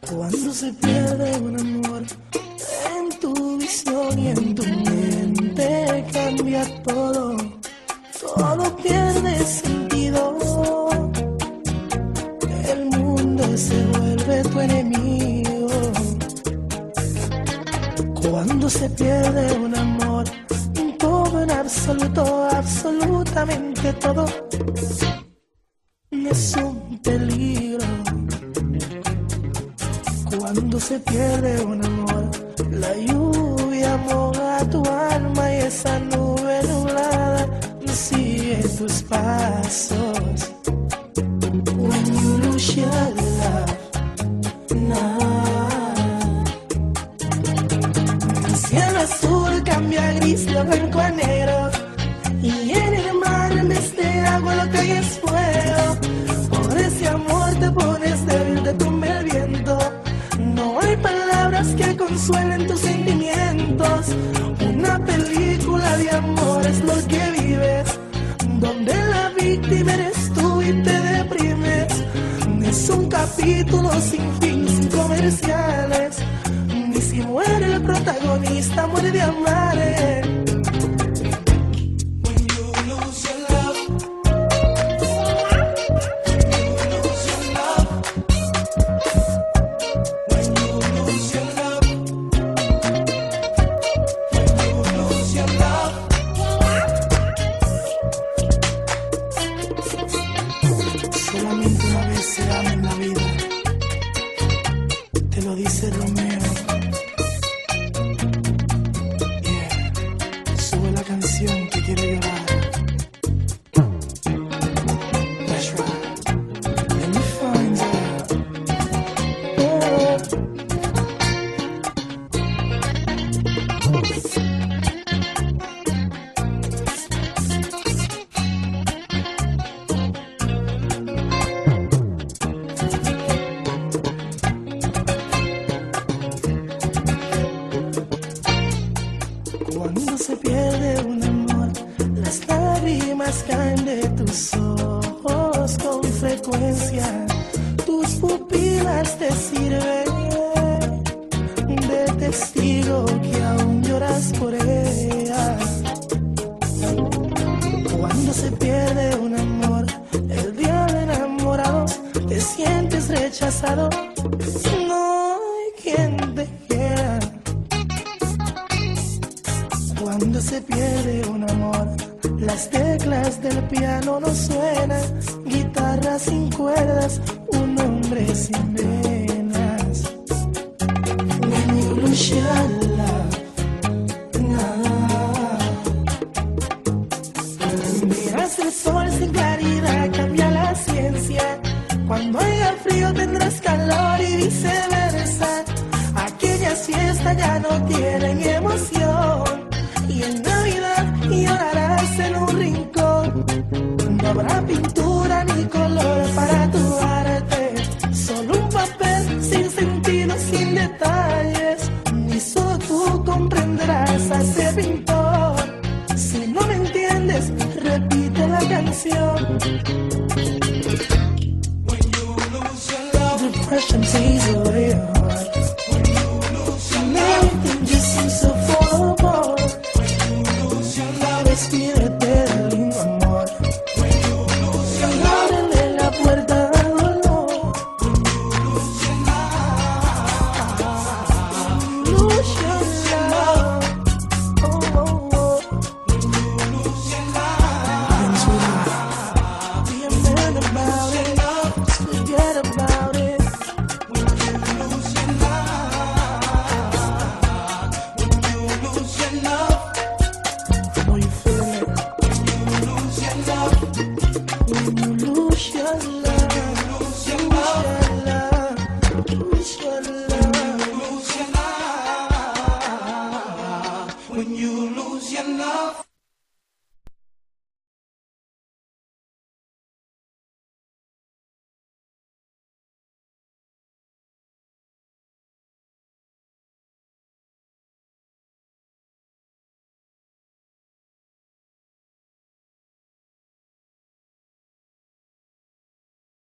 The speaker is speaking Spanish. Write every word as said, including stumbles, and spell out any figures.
Cuando se pierde un amor, en tu visión y en tu mente cambia todo, todo pierde sentido, el mundo se vuelve tu enemigo. Cuando se pierde un amor, todo en absoluto, absolutamente todo, es un peligro. Cuando se pierde un amor, la lluvia moja tu alma y esa nube nublada sigue tus pasos. When you lose your love, no. El cielo azul cambia a gris, lo blanco a negro, y en el mar en vez de agua lo que hay es fuego. Por ese amor te pones débil, te tumba el viento. No hay palabras que consuelen tus sentimientos. Una película de amor es lo que vives, donde la víctima eres tú y te deprimes. Es un capítulo sin fin, sin comerciales. Ni si muere el protagonista, muere de amar. Solamente una vez se ama en la vida, te lo dice Romeo. Yeah. Sube la canción que quiere llorar. That's right. Let me find out. Oh. Cuando se pierde un amor, las lágrimas caen de tus ojos con frecuencia. Tus pupilas te sirven de testigo que aún lloras por ella. Cuando se pierde un amor, el día de enamorados te sientes rechazado. No hay quien te quiera. Cuando se pierde un amor, las teclas del piano no suenan, guitarra sin cuerdas, un hombre sin venas. When you lose your love, no. Miras el sol sin claridad, cambia la ciencia. Cuando haya frío tendrás calor y viceversa. Aquella siesta ya no tiene ni emoción. Y en Navidad llorarás en un rincón. No habrá pintura ni color para tu arte, solo un papel sin sentido, sin detalles. Ni solo tú comprenderás a ese pintor. Si no me entiendes, repite la canción. When you lose your love, depression takes away your heart. When you lose your love, everything just seems so fall apart. Despídete del lindo amor, ábrele la puerta al dolor. Lose your love, oh, oh, oh. Friends with love, be a man about it, just forget about it. When you lose your love, when you lose your love. Know you feel it. When you lose your love, when you lose your love, lose your love, lose your love, lose your love, when you lose your love.